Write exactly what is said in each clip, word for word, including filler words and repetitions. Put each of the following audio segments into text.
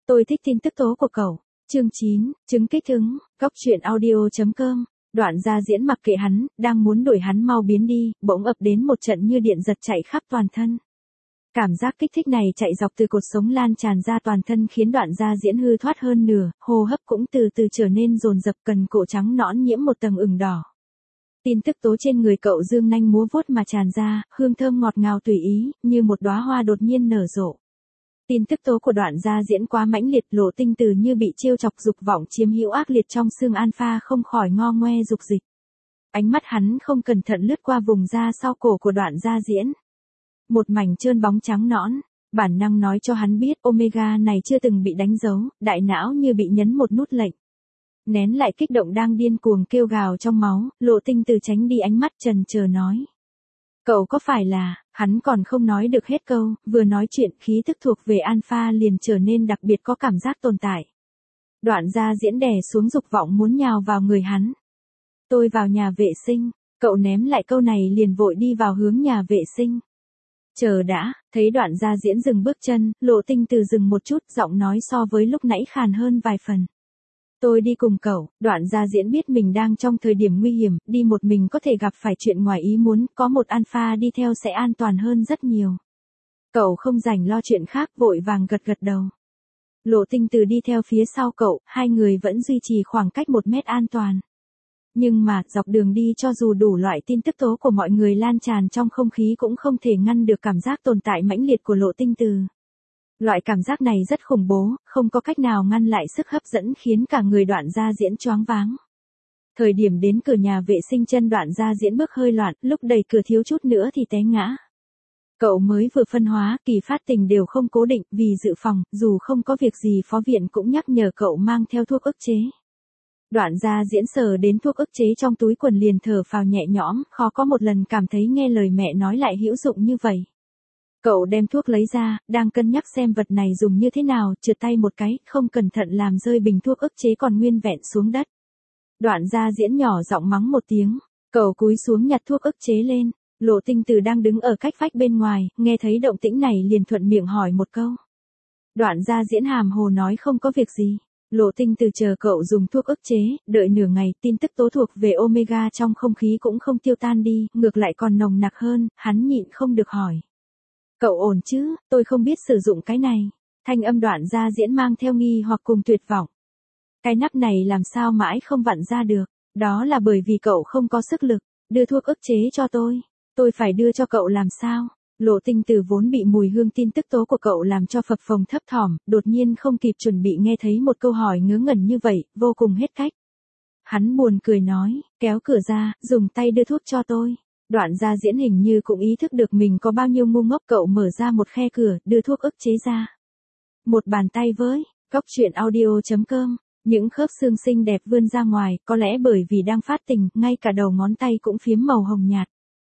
Tôi thích tin tức tố của cậu. Chương chín, chứng kích ứng, góc truyện audio.com. Đoạn Gia Diễn mặc kệ hắn, đang muốn đuổi hắn mau biến đi, bỗng ập đến một trận như điện giật chạy khắp toàn thân. Cảm giác kích thích này chạy dọc từ cột sống lan tràn ra toàn thân khiến Đoạn Gia Diễn hư thoát hơn nửa, hô hấp cũng từ từ trở nên dồn dập, cần cổ trắng nõn nhiễm một tầng ửng đỏ. Tin tức tố trên người cậu dương nanh múa vuốt mà tràn ra, hương thơm ngọt ngào tùy ý, như một đóa hoa đột nhiên nở rộ. Tin tức tố của Đoạn Gia Diễn quá mãnh liệt, Lộ Tinh Từ như bị trêu chọc, dục vọng chiếm hữu ác liệt trong xương alpha không khỏi ngo ngoe dục dịch. Ánh mắt hắn không cẩn thận lướt qua vùng da sau cổ của Đoạn Gia Diễn. Một mảnh trơn bóng trắng nõn, bản năng nói cho hắn biết omega này chưa từng bị đánh dấu, đại não như bị nhấn một nút lệnh. Nén lại kích động đang điên cuồng kêu gào trong máu, Lộ Tinh Từ tránh đi ánh mắt trần chờ nói. Cậu có phải là, hắn còn không nói được hết câu, vừa nói chuyện khí thức thuộc về alpha liền trở nên đặc biệt có cảm giác tồn tại. Đoạn Gia Diễn đè xuống dục vọng muốn nhào vào người hắn. Tôi vào nhà vệ sinh, cậu ném lại câu này liền vội đi vào hướng nhà vệ sinh. Chờ đã, thấy Đoạn Gia Diễn dừng bước chân, Lộ Tinh Từ dừng một chút, giọng nói so với lúc nãy khàn hơn vài phần. Tôi đi cùng cậu. Đoạn Gia Diễn biết mình đang trong thời điểm nguy hiểm, đi một mình có thể gặp phải chuyện ngoài ý muốn, có một alpha đi theo sẽ an toàn hơn rất nhiều. Cậu không rảnh lo chuyện khác, vội vàng gật gật đầu. Lộ Tinh Từ đi theo phía sau cậu, hai người vẫn duy trì khoảng cách một mét an toàn. Nhưng mà, dọc đường đi cho dù đủ loại tin tức tố của mọi người lan tràn trong không khí cũng không thể ngăn được cảm giác tồn tại mãnh liệt của Lộ Tinh Từ. Loại cảm giác này rất khủng bố, không có cách nào ngăn lại sức hấp dẫn khiến cả người Đoạn Gia Diễn choáng váng. Thời điểm đến cửa nhà vệ sinh chân Đoạn Gia Diễn bước hơi loạn, lúc đẩy cửa thiếu chút nữa thì té ngã. Cậu mới vừa phân hóa, kỳ phát tình đều không cố định, vì dự phòng, dù không có việc gì phó viện cũng nhắc nhở cậu mang theo thuốc ức chế. Đoạn Gia Diễn sờ đến thuốc ức chế trong túi quần liền thở phào nhẹ nhõm, khó có một lần cảm thấy nghe lời mẹ nói lại hữu dụng như vậy. Cậu đem thuốc lấy ra, đang cân nhắc xem vật này dùng như thế nào, trượt tay một cái, không cẩn thận làm rơi bình thuốc ức chế còn nguyên vẹn xuống đất. Đoạn Gia Diễn nhỏ giọng mắng một tiếng, cậu cúi xuống nhặt thuốc ức chế lên. Lộ Tinh Từ đang đứng ở cách vách bên ngoài, nghe thấy động tĩnh này liền thuận miệng hỏi một câu. Đoạn Gia Diễn hàm hồ nói không có việc gì. Lộ Tinh Từ chờ cậu dùng thuốc ức chế, đợi nửa ngày, tin tức tố thuộc về omega trong không khí cũng không tiêu tan đi, ngược lại còn nồng nặc hơn, hắn nhịn không được hỏi. Cậu ổn chứ, tôi không biết sử dụng cái này. Thanh âm Đoạn Gia Diễn mang theo nghi hoặc cùng tuyệt vọng. Cái nắp này làm sao mãi không vặn ra được, đó là bởi vì cậu không có sức lực, đưa thuốc ức chế cho tôi. Tôi phải đưa cho cậu làm sao? Lộ Tinh Từ vốn bị mùi hương tin tức tố của cậu làm cho phập phồng thấp thỏm, đột nhiên không kịp chuẩn bị nghe thấy một câu hỏi ngớ ngẩn như vậy, vô cùng hết cách. Hắn buồn cười nói, kéo cửa ra, dùng tay đưa thuốc cho tôi. Đoạn Gia Diễn hình như cũng ý thức được mình có bao nhiêu ngu ngốc, cậu mở ra một khe cửa, đưa thuốc ức chế ra. Một bàn tay với, góc truyện audio.com, những khớp xương xinh đẹp vươn ra ngoài, có lẽ bởi vì đang phát tình, ngay cả đầu ngón tay cũng phiếm màu hồng nhạt.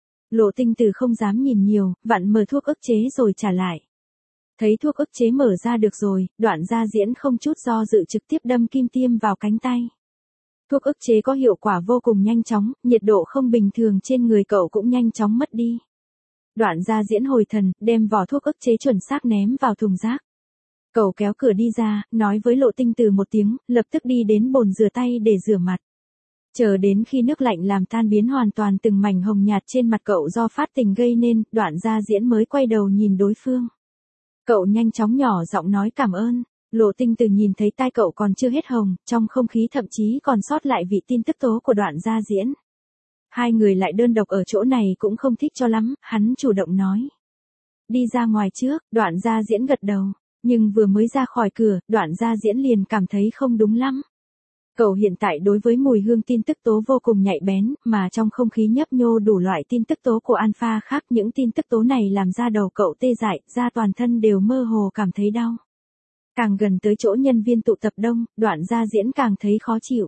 Lộ Tinh Từ không dám nhìn nhiều, vặn mở thuốc ức chế rồi trả lại. Thấy thuốc ức chế mở ra được rồi, Đoạn Gia Diễn không chút do dự trực tiếp đâm kim tiêm vào cánh tay. Thuốc ức chế có hiệu quả vô cùng nhanh chóng, nhiệt độ không bình thường trên người cậu cũng nhanh chóng mất đi. Đoạn Gia Diễn hồi thần, đem vỏ thuốc ức chế chuẩn xác ném vào thùng rác. Cậu kéo cửa đi ra, nói với Lộ Tinh Từ một tiếng, lập tức đi đến bồn rửa tay để rửa mặt. Chờ đến khi nước lạnh làm tan biến hoàn toàn từng mảnh hồng nhạt trên mặt cậu do phát tình gây nên, Đoạn Gia Diễn mới quay đầu nhìn đối phương. Cậu nhanh chóng nhỏ giọng nói cảm ơn. Lộ Tinh Từ nhìn thấy tai cậu còn chưa hết hồng, trong không khí thậm chí còn sót lại vị tin tức tố của Đoạn Gia Diễn. Hai người lại đơn độc ở chỗ này cũng không thích cho lắm, hắn chủ động nói. Đi ra ngoài trước, Đoạn Gia Diễn gật đầu, nhưng vừa mới ra khỏi cửa, Đoạn Gia Diễn liền cảm thấy không đúng lắm. Cậu hiện tại đối với mùi hương tin tức tố vô cùng nhạy bén, mà trong không khí nhấp nhô đủ loại tin tức tố của alpha khác, những tin tức tố này làm da đầu cậu tê dại, da toàn thân đều mơ hồ cảm thấy đau. Càng gần tới chỗ nhân viên tụ tập đông, Đoạn Gia Diễn càng thấy khó chịu.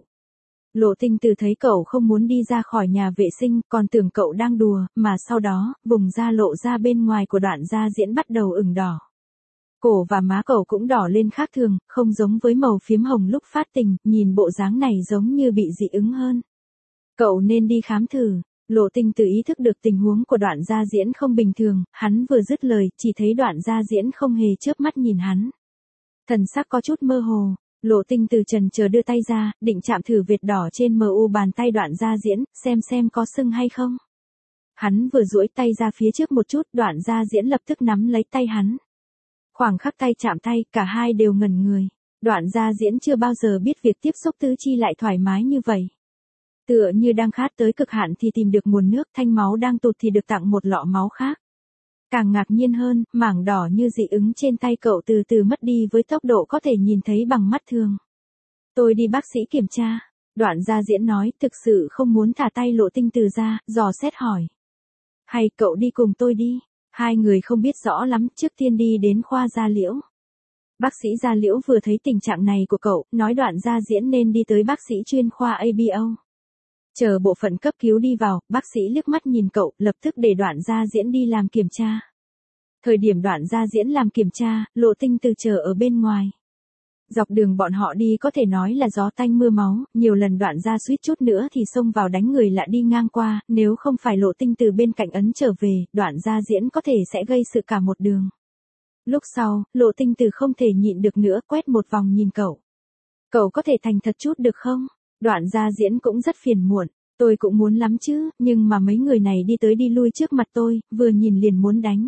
Lộ Tinh Từ thấy cậu không muốn đi ra khỏi nhà vệ sinh, còn tưởng cậu đang đùa, mà sau đó, vùng da lộ ra bên ngoài của Đoạn Gia Diễn bắt đầu ửng đỏ. Cổ và má cậu cũng đỏ lên khác thường, không giống với màu phiếm hồng lúc phát tình, nhìn bộ dáng này giống như bị dị ứng hơn. Cậu nên đi khám thử. Lộ Tinh Từ ý thức được tình huống của Đoạn Gia Diễn không bình thường, hắn vừa dứt lời, chỉ thấy Đoạn Gia Diễn không hề chớp mắt nhìn hắn. Thần sắc có chút mơ hồ, Lộ Tinh Từ chần chờ đưa tay ra, định chạm thử vệt đỏ trên mờ u bàn tay Đoạn Gia Diễn, xem xem có sưng hay không. Hắn vừa duỗi tay ra phía trước một chút, Đoạn Gia Diễn lập tức nắm lấy tay hắn. Khoảng khắc tay chạm tay, cả hai đều ngẩn người. Đoạn Gia Diễn chưa bao giờ biết việc tiếp xúc tứ chi lại thoải mái như vậy. Tựa như đang khát tới cực hạn thì tìm được nguồn nước, thanh máu đang tụt thì được tặng một lọ máu khác. Càng ngạc nhiên hơn, mảng đỏ như dị ứng trên tay cậu từ từ mất đi với tốc độ có thể nhìn thấy bằng mắt thường. Tôi đi bác sĩ kiểm tra. Đoạn Gia Diễn nói, thực sự không muốn thả tay Lộ Tinh Từ ra, dò xét hỏi. Hay cậu đi cùng tôi đi. Hai người không biết rõ lắm, trước tiên đi đến khoa da liễu. Bác sĩ da liễu vừa thấy tình trạng này của cậu, nói Đoạn Gia Diễn nên đi tới bác sĩ chuyên khoa a bê o. Chờ bộ phận cấp cứu đi vào, bác sĩ liếc mắt nhìn cậu, lập tức để Đoạn Gia Diễn đi làm kiểm tra. Thời điểm Đoạn Gia Diễn làm kiểm tra, Lộ Tinh Từ chờ ở bên ngoài. Dọc đường bọn họ đi có thể nói là gió tanh mưa máu, nhiều lần Đoạn Gia suýt chút nữa thì xông vào đánh người lạ đi ngang qua, nếu không phải Lộ Tinh Từ bên cạnh ấn trở về, Đoạn Gia Diễn có thể sẽ gây sự cả một đường. Lúc sau, Lộ Tinh Từ không thể nhịn được nữa, quét một vòng nhìn cậu. Cậu có thể thành thật chút được không? Đoạn Gia Diễn cũng rất phiền muộn, tôi cũng muốn lắm chứ, nhưng mà mấy người này đi tới đi lui trước mặt tôi, vừa nhìn liền muốn đánh.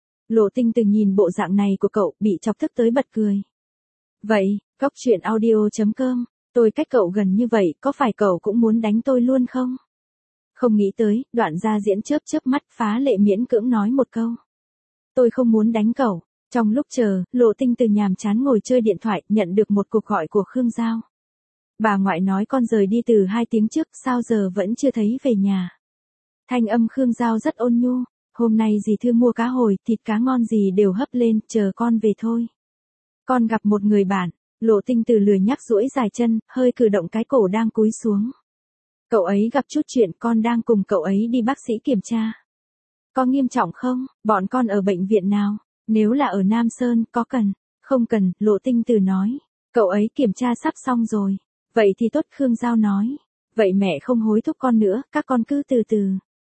Lộ Tinh Từ nhìn bộ dạng này của cậu, bị chọc tức tới bật cười. Vậy, góc truyện audio chấm com, tôi cách cậu gần như vậy, có phải cậu cũng muốn đánh tôi luôn không? Không nghĩ tới, Đoạn Gia Diễn chớp chớp mắt, phá lệ miễn cưỡng nói một câu. Tôi không muốn đánh cậu. Trong lúc chờ, Lộ Tinh Từ nhàm chán ngồi chơi điện thoại, nhận được một cuộc gọi của Khương Giao. Bà ngoại nói con rời đi từ hai tiếng trước, sao giờ vẫn chưa thấy về nhà. Thanh âm Khương Giao rất ôn nhu, hôm nay dì Thư mua cá hồi, thịt cá ngon gì đều hấp lên, chờ con về thôi. Con gặp một người bạn. Lộ Tinh Từ lười nhắc duỗi dài chân, hơi cử động cái cổ đang cúi xuống. Cậu ấy gặp chút chuyện, con đang cùng cậu ấy đi bác sĩ kiểm tra. Có nghiêm trọng không? Bọn con ở bệnh viện nào? Nếu là ở Nam Sơn, có cần? Không cần, Lộ Tinh Từ nói. Cậu ấy kiểm tra sắp xong rồi. Vậy thì tốt, Khương Giao nói. Vậy mẹ không hối thúc con nữa, các con cứ từ từ.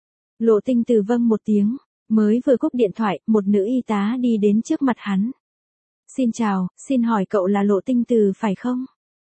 Lộ Tinh Từ vâng một tiếng. Mới vừa cúp điện thoại, một nữ y tá đi đến trước mặt hắn. Xin chào, xin hỏi cậu là Lộ Tinh Từ phải không?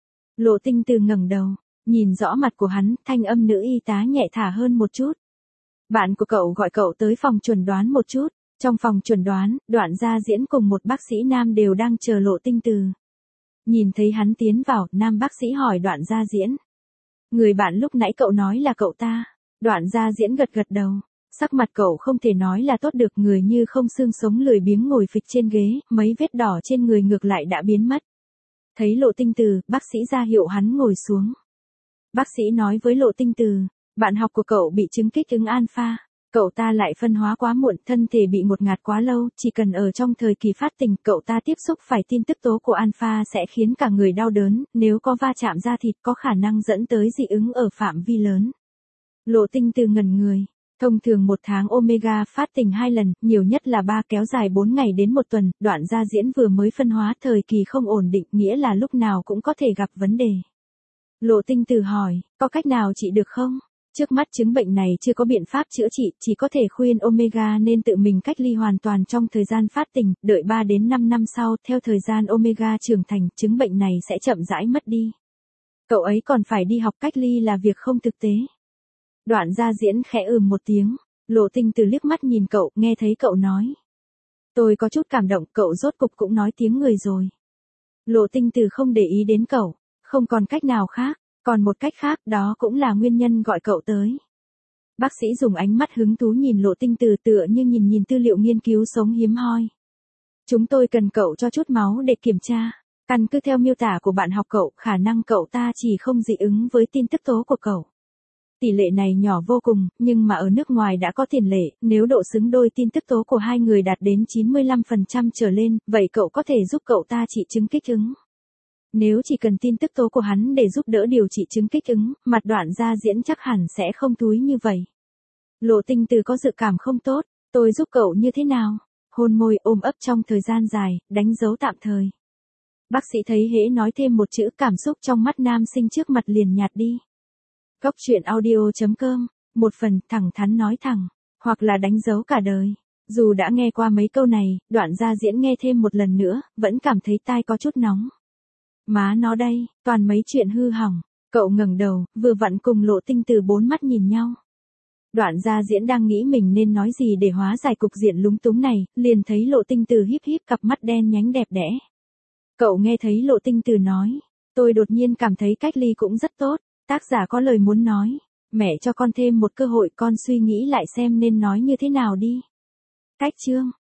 Lộ Tinh Từ ngẩng đầu, nhìn rõ mặt của hắn, thanh âm nữ y tá nhẹ thả hơn một chút. Bạn của cậu gọi cậu tới phòng chuẩn đoán một chút. Trong phòng chuẩn đoán, Đoạn Gia Diễn cùng một bác sĩ nam đều đang chờ Lộ Tinh Từ. Nhìn thấy hắn tiến vào, nam bác sĩ hỏi Đoạn Gia Diễn. Người bạn lúc nãy cậu nói là cậu ta. Đoạn Gia Diễn gật gật đầu. Sắc mặt cậu không thể nói là tốt được, người như không xương sống lười biếng ngồi phịch trên ghế, mấy vết đỏ trên người ngược lại đã biến mất. Thấy Lộ Tinh Từ, bác sĩ ra hiệu hắn ngồi xuống. Bác sĩ nói với Lộ Tinh Từ, bạn học của cậu bị chứng kích ứng alpha. Cậu ta lại phân hóa quá muộn, thân thể bị ngột ngạt quá lâu, chỉ cần ở trong thời kỳ phát tình, cậu ta tiếp xúc phải tin tức tố của alpha sẽ khiến cả người đau đớn, nếu có va chạm da thịt có khả năng dẫn tới dị ứng ở phạm vi lớn. Lộ Tinh Từ ngẩn người. Thông thường một tháng omega phát tình hai lần, nhiều nhất là ba, kéo dài bốn ngày đến một tuần, Đoạn Gia Diễn vừa mới phân hóa, thời kỳ không ổn định, nghĩa là lúc nào cũng có thể gặp vấn đề. Lộ Tinh Từ hỏi, có cách nào trị được không? Trước mắt chứng bệnh này chưa có biện pháp chữa trị, chỉ có thể khuyên omega nên tự mình cách ly hoàn toàn trong thời gian phát tình, đợi ba đến năm năm sau, theo thời gian omega trưởng thành, chứng bệnh này sẽ chậm rãi mất đi. Cậu ấy còn phải đi học, cách ly là việc không thực tế. Đoạn Gia Diễn khẽ ừm một tiếng, Lộ Tinh Từ liếc mắt nhìn cậu, nghe thấy cậu nói. Tôi có chút cảm động, cậu rốt cục cũng nói tiếng người rồi. Lộ Tinh Từ không để ý đến cậu, không còn cách nào khác, còn một cách khác, đó cũng là nguyên nhân gọi cậu tới. Bác sĩ dùng ánh mắt hứng thú nhìn Lộ Tinh Từ, tựa như nhìn nhìn tư liệu nghiên cứu sống hiếm hoi. Chúng tôi cần cậu cho chút máu để kiểm tra. Căn cứ theo miêu tả của bạn học cậu, khả năng cậu ta chỉ không dị ứng với tin tức tố của cậu. Tỷ lệ này nhỏ vô cùng, nhưng mà ở nước ngoài đã có tiền lệ, nếu độ xứng đôi tin tức tố của hai người đạt đến chín mươi lăm phần trăm trở lên, vậy cậu có thể giúp cậu ta trị chứng kích ứng. Nếu chỉ cần tin tức tố của hắn để giúp đỡ điều trị chứng kích ứng, mặt Đoạn Gia Diễn chắc hẳn sẽ không thúi như vậy. Lộ Tinh Từ có dự cảm không tốt, tôi giúp cậu như thế nào? Hôn môi, ôm ấp trong thời gian dài, đánh dấu tạm thời. Bác sĩ thấy hễ nói thêm một chữ, cảm xúc trong mắt nam sinh trước mặt liền nhạt đi. Góc truyện audio chấm com, một phần, thẳng thắn nói thẳng, hoặc là đánh dấu cả đời. Dù đã nghe qua mấy câu này, Đoạn Gia Diễn nghe thêm một lần nữa, vẫn cảm thấy tai có chút nóng. Má nó đây, toàn mấy chuyện hư hỏng. Cậu ngẩng đầu, vừa vặn cùng Lộ Tinh Từ bốn mắt nhìn nhau. Đoạn Gia Diễn đang nghĩ mình nên nói gì để hóa giải cục diện lúng túng này, liền thấy Lộ Tinh Từ híp híp cặp mắt đen nhánh đẹp đẽ. Cậu nghe thấy Lộ Tinh Từ nói, tôi đột nhiên cảm thấy cách ly cũng rất tốt, tác giả có lời muốn nói, mẹ cho con thêm một cơ hội, con suy nghĩ lại xem nên nói như thế nào đi. Cách chương